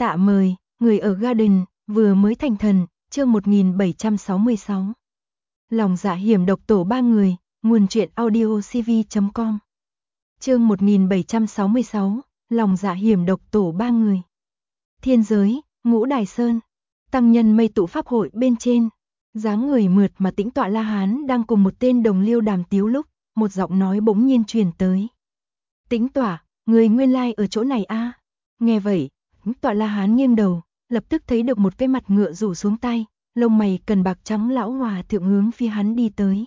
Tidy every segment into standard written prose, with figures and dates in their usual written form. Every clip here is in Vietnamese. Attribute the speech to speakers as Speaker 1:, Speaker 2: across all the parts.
Speaker 1: Tạ mời, người ở Garden, vừa mới thành thần, chương 1766. Lòng dạ hiểm độc tổ 3 người, nguồn truyện audio cv.com. Chương 1766, lòng dạ hiểm độc tổ 3 người. Thiên giới, Ngũ Đài Sơn, tăng nhân mây tụ pháp hội bên trên, dáng người mượt mà tĩnh tọa La Hán đang cùng một tên đồng liêu đàm tiếu lúc, một giọng nói bỗng nhiên truyền tới. Tĩnh tọa, người nguyên lai ở chỗ này a. Nghe vậy, tĩnh tọa La Hán nghiêng đầu, lập tức thấy được một cái mặt ngựa rủ xuống tay, lông mày cần bạc trắng lão hòa thượng hướng phía hắn đi tới.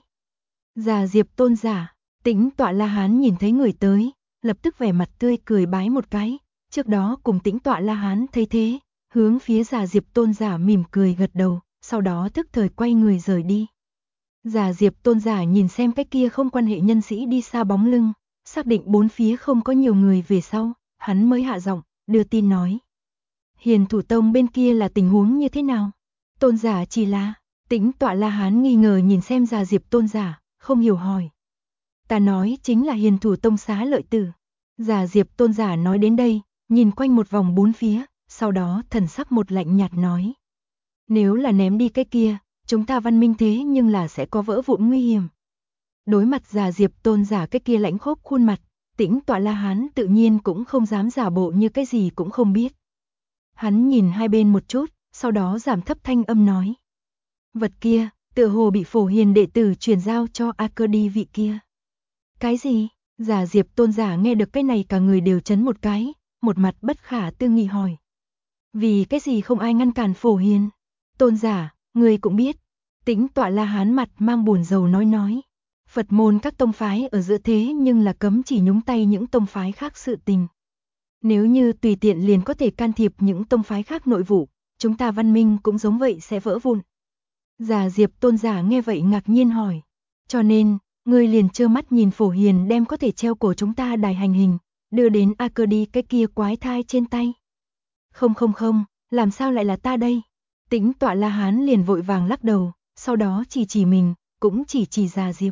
Speaker 1: Già Diệp tôn giả, tĩnh tọa La Hán nhìn thấy người tới, lập tức vẻ mặt tươi cười bái một cái, trước đó cùng tĩnh tọa La Hán thấy thế, hướng phía Già Diệp tôn giả mỉm cười gật đầu, sau đó tức thời quay người rời đi. Già Diệp tôn giả nhìn xem cái kia không quan hệ nhân sĩ đi xa bóng lưng, xác định bốn phía không có nhiều người về sau, hắn mới hạ giọng, đưa tin nói. Hiền thủ tông bên kia là tình huống như thế nào? Tôn giả chỉ là, tĩnh tọa La Hán nghi ngờ nhìn xem Già Diệp tôn giả, không hiểu hỏi. Ta nói chính là hiền thủ tông Xá Lợi Tử. Già Diệp tôn giả nói đến đây, nhìn quanh một vòng bốn phía, sau đó thần sắc một lạnh nhạt nói. Nếu là ném đi cái kia, chúng ta văn minh thế nhưng là sẽ có vỡ vụn nguy hiểm. Đối mặt Già Diệp tôn giả cái kia lãnh khốc khuôn mặt, tĩnh tọa La Hán tự nhiên cũng không dám giả bộ như cái gì cũng không biết. Hắn nhìn hai bên một chút, sau đó giảm thấp thanh âm nói. Vật kia, tựa hồ bị Phổ Hiền đệ tử truyền giao cho A Cơ Đi vị kia. Cái gì? Già Diệp tôn giả nghe được cái này cả người đều chấn một cái, một mặt bất khả tư nghị hỏi. Vì cái gì không ai ngăn cản Phổ Hiền? Tôn giả, người cũng biết. Tĩnh tọa La Hán mặt mang buồn rầu nói. Phật môn các tông phái ở giữa thế nhưng là cấm chỉ nhúng tay những tông phái khác sự tình. Nếu như tùy tiện liền có thể can thiệp những tông phái khác nội vụ, chúng ta văn minh cũng giống vậy sẽ vỡ vụn. Già Diệp tôn giả nghe vậy ngạc nhiên hỏi. Cho nên, ngươi liền trơ mắt nhìn Phổ Hiền đem có thể treo cổ chúng ta đài hành hình, đưa đến A Cơ Đi cái kia quái thai trên tay. Không, làm sao lại là ta đây? Tĩnh tọa La Hán liền vội vàng lắc đầu, sau đó chỉ mình, cũng chỉ Già Diệp.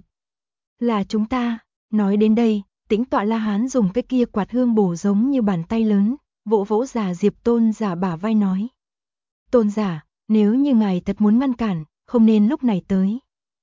Speaker 1: Là chúng ta, nói đến đây, tĩnh tọa La Hán dùng cái kia quạt hương bổ giống như bàn tay lớn, vỗ vỗ Già Diệp tôn giả bả vai nói. Tôn giả, nếu như ngài thật muốn ngăn cản, không nên lúc này tới.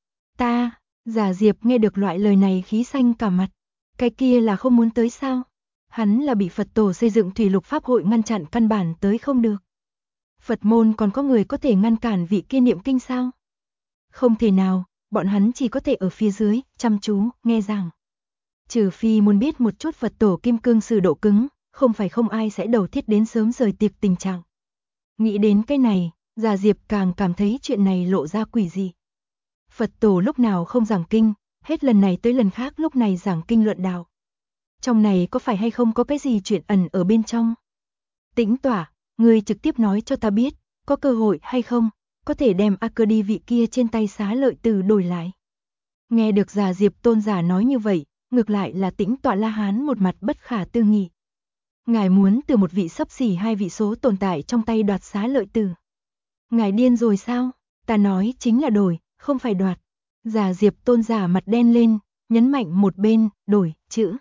Speaker 1: Ta, Già Diệp nghe được loại lời này khí xanh cả mặt. Cái kia là không muốn tới sao? Hắn là bị Phật tổ xây dựng thủy lục pháp hội ngăn chặn căn bản tới không được. Phật môn còn có người có thể ngăn cản vị kia niệm kinh sao? Không thể nào, bọn hắn chỉ có thể ở phía dưới, chăm chú, nghe giảng. Trừ phi muốn biết một chút Phật tổ kim cương sử độ cứng, không phải không ai sẽ đầu thiết đến sớm rời tiệc tình trạng. Nghĩ đến cái này, Già Diệp càng cảm thấy chuyện này lộ ra quỷ dị. Phật tổ lúc nào không giảng kinh, hết lần này tới lần khác lúc này giảng kinh luận đạo. Trong này có phải hay không có cái gì chuyện ẩn ở bên trong? Tĩnh tọa, ngươi trực tiếp nói cho ta biết, có cơ hội hay không, có thể đem A Cơ Đi vị kia trên tay Xá Lợi Tử đổi lại. Nghe được Già Diệp tôn giả nói như vậy, ngược lại là tĩnh tọa La Hán một mặt bất khả tư nghị. Ngài muốn từ một vị xấp xỉ hai vị số tồn tại trong tay đoạt Xá Lợi Tử. Ngài điên rồi sao? Ta nói chính là đổi, không phải đoạt. Già Diệp tôn giả mặt đen lên, nhấn mạnh một bên, đổi, chữ.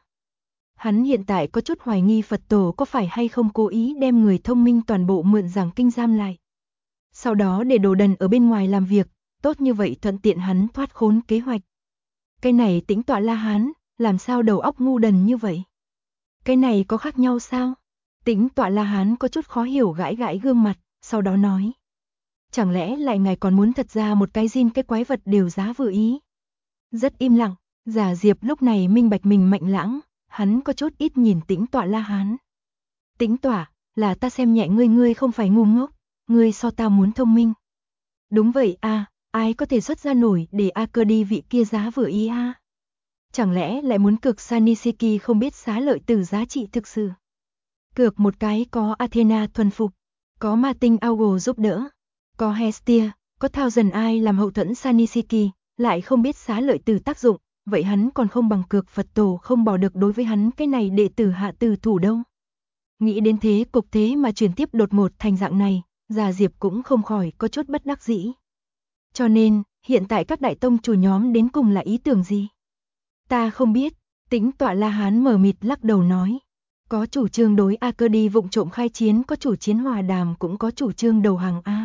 Speaker 1: Hắn hiện tại có chút hoài nghi Phật tổ có phải hay không cố ý đem người thông minh toàn bộ mượn giảng kinh giam lại. Sau đó để đồ đần ở bên ngoài làm việc, tốt như vậy thuận tiện hắn thoát khốn kế hoạch. Cái này tĩnh tọa La Hán, làm sao đầu óc ngu đần như vậy? Cái này có khác nhau sao? Tĩnh tọa La Hán có chút khó hiểu gãi gương mặt, sau đó nói. Chẳng lẽ lại ngài còn muốn thật ra một cái zin cái quái vật đều giá vừa ý? Rất im lặng, Già Diệp lúc này minh bạch mình mạnh lãng, hắn có chút ít nhìn tĩnh tọa La Hán. Tĩnh tọa, là ta xem nhẹ ngươi không phải ngu ngốc, ngươi so ta muốn thông minh. Đúng vậy a, ai có thể xuất ra nổi để A Cơ Đi vị kia giá vừa ý a? Chẳng lẽ lại muốn cược Sanisiki không biết Xá Lợi Tử giá trị thực sự? Cược một cái có Athena thuần phục, có Ma Tinh Augo giúp đỡ, có Hestia, có Thousand Eye làm hậu thuẫn Sanisiki, lại không biết Xá Lợi Tử tác dụng, vậy hắn còn không bằng cược Phật tổ không bỏ được đối với hắn cái này đệ tử hạ tử thủ đâu. Nghĩ đến thế cục thế mà chuyển tiếp đột ngột thành dạng này, Già Diệp cũng không khỏi có chút bất đắc dĩ. Cho nên, hiện tại các đại tông chủ nhóm đến cùng là ý tưởng gì? Ta không biết, tĩnh tọa La Hán mờ mịt lắc đầu nói. Có chủ trương đối A Cơ đi vụng trộm khai chiến, có chủ chiến hòa đàm, cũng có chủ trương đầu hàng A.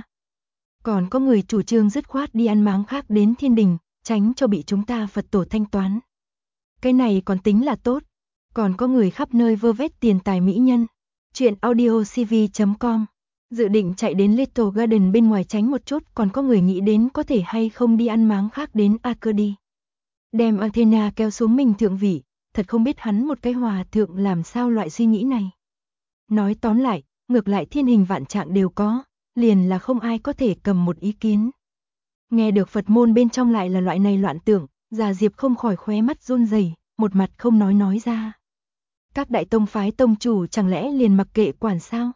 Speaker 1: Còn có người chủ trương dứt khoát đi ăn máng khác đến thiên đình, tránh cho bị chúng ta Phật tổ thanh toán. Cái này còn tính là tốt. Còn có người khắp nơi vơ vét tiền tài mỹ nhân. Chuyện audiocv.com. Dự định chạy đến Little Garden bên ngoài tránh một chút, còn có người nghĩ đến có thể hay không đi ăn máng khác đến A Cơ đi. Đem Athena kéo xuống mình thượng vị, thật không biết hắn một cái hòa thượng làm sao loại suy nghĩ này. Nói tóm lại, ngược lại thiên hình vạn trạng đều có, liền là không ai có thể cầm một ý kiến. Nghe được Phật môn bên trong lại là loại này loạn tưởng, Già Diệp không khỏi khóe mắt run rẩy, một mặt không nói ra. Các đại tông phái tông chủ chẳng lẽ liền mặc kệ quản sao?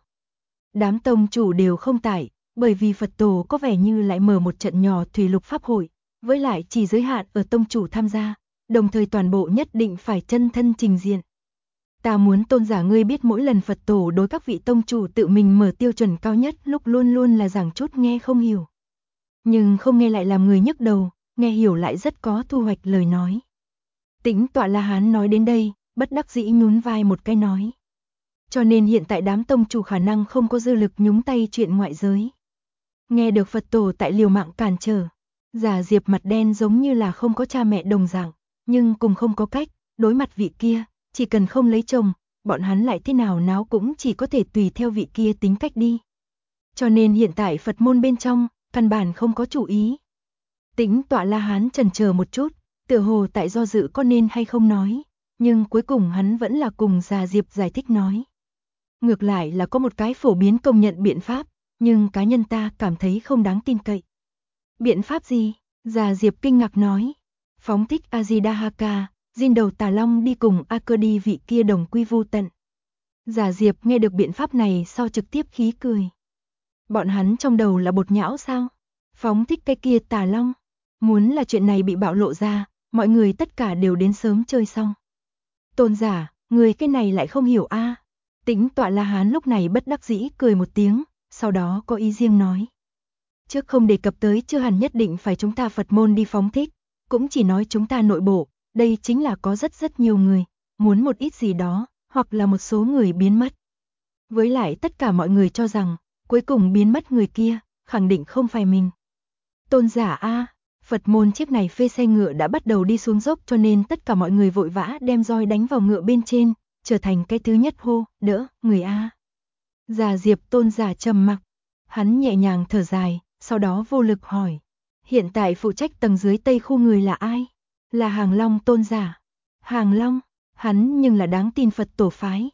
Speaker 1: Đám tông chủ đều không tại, bởi vì Phật tổ có vẻ như lại mở một trận nhỏ thủy lục pháp hội, với lại chỉ giới hạn ở tông chủ tham gia, đồng thời toàn bộ nhất định phải chân thân trình diện. Ta muốn tôn giả ngươi biết mỗi lần Phật tổ đối các vị tông chủ tự mình mở tiêu chuẩn cao nhất lúc luôn luôn là giảng chút nghe không hiểu. Nhưng không nghe lại làm người nhức đầu, nghe hiểu lại rất có thu hoạch lời nói. Tĩnh Tọa La Hán nói đến đây, bất đắc dĩ nhún vai một cái nói. Cho nên hiện tại đám tông chủ khả năng không có dư lực nhúng tay chuyện ngoại giới. Nghe được Phật tổ tại liều mạng cản trở, Già Diệp mặt đen giống như là không có cha mẹ đồng dạng, nhưng cùng không có cách, đối mặt vị kia, chỉ cần không lấy chồng, bọn hắn lại thế nào náo cũng chỉ có thể tùy theo vị kia tính cách đi. Cho nên hiện tại Phật môn bên trong, căn bản không có chủ ý. Tĩnh Tọa La Hán chần chờ một chút, tựa hồ tại do dự có nên hay không nói, nhưng cuối cùng hắn vẫn là cùng Già Diệp giải thích nói. Ngược lại là có một cái phổ biến công nhận biện pháp, nhưng cá nhân ta cảm thấy không đáng tin cậy. Biện pháp gì? Già Diệp kinh ngạc nói. Phóng thích Ajidahaka, Jin đầu Tà Long đi cùng A Cơ đi vị kia đồng quy vu tận. Già Diệp nghe được biện pháp này sau trực tiếp khí cười. Bọn hắn trong đầu là bột nhão sao? Phóng thích cái kia Tà Long. Muốn là chuyện này bị bạo lộ ra, mọi người tất cả đều đến sớm chơi xong. Tôn giả, người cái này lại không hiểu a. Tĩnh Tọa La Hán lúc này bất đắc dĩ cười một tiếng, sau đó có ý riêng nói. Trước không đề cập tới chưa hẳn nhất định phải chúng ta Phật môn đi phóng thích, cũng chỉ nói chúng ta nội bộ, đây chính là có rất nhiều người, muốn một ít gì đó, hoặc là một số người biến mất. Với lại tất cả mọi người cho rằng, cuối cùng biến mất người kia, khẳng định không phải mình. Tôn giả a, Phật môn chiếc này phê xe ngựa đã bắt đầu đi xuống dốc, cho nên tất cả mọi người vội vã đem roi đánh vào ngựa bên trên, trở thành cái thứ nhất hô, đỡ, người a. Già Diệp tôn giả trầm mặc, hắn nhẹ nhàng thở dài, sau đó vô lực hỏi. Hiện tại phụ trách tầng dưới Tây khu người là ai? Là Hàng Long tôn giả. Hàng Long, hắn nhưng là đáng tin Phật tổ phái.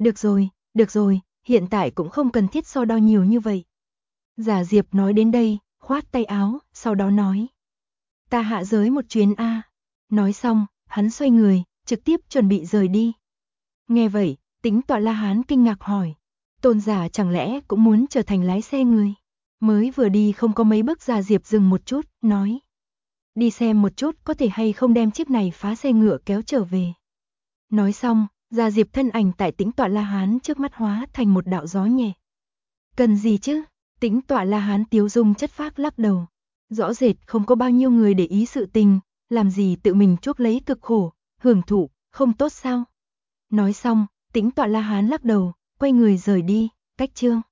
Speaker 1: Được rồi, hiện tại cũng không cần thiết so đo nhiều như vậy. Già Diệp nói đến đây, khoát tay áo, sau đó nói. Ta hạ giới một chuyến a. Nói xong, hắn xoay người, trực tiếp chuẩn bị rời đi. Nghe vậy, Tĩnh Tọa La Hán kinh ngạc hỏi. Tôn giả chẳng lẽ cũng muốn trở thành lái xe người? Mới vừa đi không có mấy bước, Già Diệp dừng một chút, nói. Đi xem một chút có thể hay không đem chiếc này phá xe ngựa kéo trở về. Nói xong, Già Diệp thân ảnh tại Tĩnh Tọa La Hán trước mắt hóa thành một đạo gió nhẹ. Cần gì chứ? Tĩnh Tọa La Hán tiếu dung chất phác lắc đầu. Rõ rệt không có bao nhiêu người để ý sự tình, làm gì tự mình chuốc lấy cực khổ, hưởng thụ, không tốt sao? Nói xong, Tĩnh Tọa La Hán lắc đầu, quay người rời đi, cách chương.